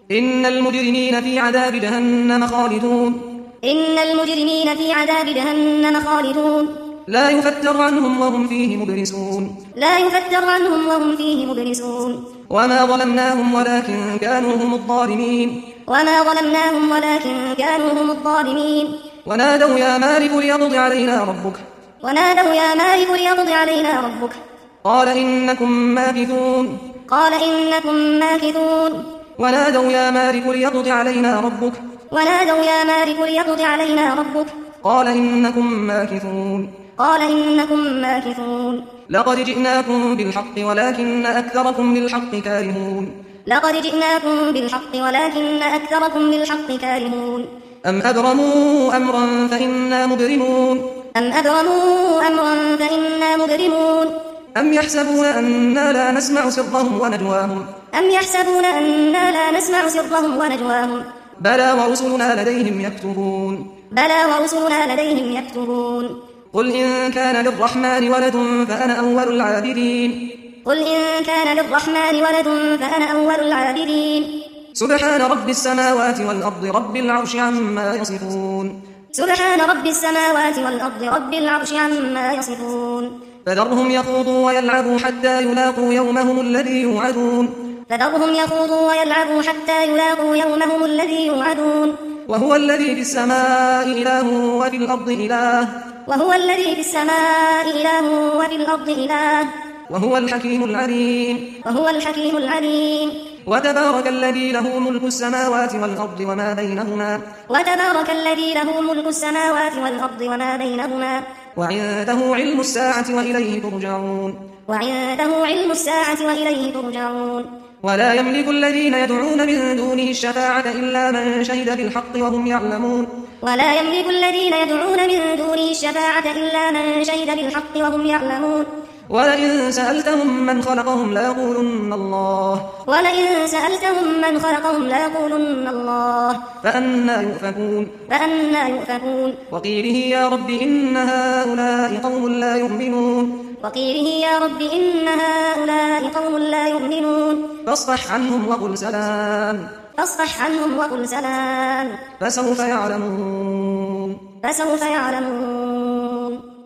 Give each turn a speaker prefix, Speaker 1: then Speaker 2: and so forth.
Speaker 1: إن المجرمين في عذاب جهنم خالدون
Speaker 2: إن المجرمين في عذاب جهنم خالدون
Speaker 1: لا يفتر عنهم وهم فيه مبلسون
Speaker 2: لا يفتر عنهم وهم فيه مبلسون
Speaker 1: وما ظلمناهم ولكن كانوا هم الظالمين
Speaker 2: وما ظلمناهم ولكن كانوا هم الظالمين
Speaker 1: ونادوا يا مالك ليقض علينا ربك
Speaker 2: ونادوا يا مالك ليقض علينا ربك
Speaker 1: قال إنكم ماكثون
Speaker 2: قال إنكم ماكثون
Speaker 1: ونادوا يا مالك ليقض علينا ربك
Speaker 2: ونادوا يا مالك ليقض علينا ربك
Speaker 1: قال إنكم ماكثون
Speaker 2: قال إنكم ماكثون
Speaker 1: لقد جئناكم بالحق ولكن أكثركم للحق كارهون
Speaker 2: لقد جئناكم بالحق ولكن أكثركم للحق كارهون
Speaker 1: أم أبرموا أمرا فإنا مبرمون
Speaker 2: أم أبرموا أمرا فإنا مبرمون
Speaker 1: أم يحسبون أننا لا نسمع سرهم ونجواهم
Speaker 2: أم يحسبون أننا لا نسمع سرهم ونجواهم
Speaker 1: بلى ورسلنا لديهم يكتبون
Speaker 2: بلى ورسلنا لديهم يكتبون
Speaker 1: قل إن كان للرحمن ولد فأنا أول العابدين
Speaker 2: قل إن كان للرحمن ولد فأنا أول العابدين
Speaker 1: سبحان رب السماوات والأرض رب العرش عما يصفون
Speaker 2: سبحان رب السماوات والأرض رب العرش عما يصفون
Speaker 1: فذرهم يخوضوا ويلعبوا حتى يلاقوا يومهم الذي يوعدون
Speaker 2: فذرهم يخوضوا ويلعبوا حتى يلاقوا يومهم الذي يوعدون
Speaker 1: وهو الذي في السماء إله وفي الأرض إله
Speaker 2: وهو الذي في السماء إله وفي الأرض إله
Speaker 1: وهو الحكيم العليم
Speaker 2: وهو الحكيم العليم
Speaker 1: وتبارك الذي له ملك السماوات والأرض وما بينهما
Speaker 2: وتبارك الذي له ملك السماوات والأرض وما بينهما
Speaker 1: وعنده علم الساعة وإليه ترجعون
Speaker 2: وعنده علم الساعة وإليه ترجعون
Speaker 1: ولا يملك الذين يدعون من دونه الشفاعة إلا من شهد بالحق وهم يعلمون
Speaker 2: ولا يملك الذين يدعون من دونه الشفاعة إلا من شهد بالحق وهم يعلمون
Speaker 1: ولئن سألتهم من خلقهم ليقولن الله
Speaker 2: ولئن سألتهم من خلقهم ليقولن الله
Speaker 1: فأنى يؤفكون
Speaker 2: فأنى يؤفكون
Speaker 1: وقيله يا رب إن هؤلاء قوم لا يؤمنون
Speaker 2: وقيله يا رب إن هؤلاء قوم لا يؤمنون
Speaker 1: فاصفح عنهم وقل سلام
Speaker 2: فاصفح عنهم وقل سلام
Speaker 1: فسوف يعلمون
Speaker 2: فسوف يعلمون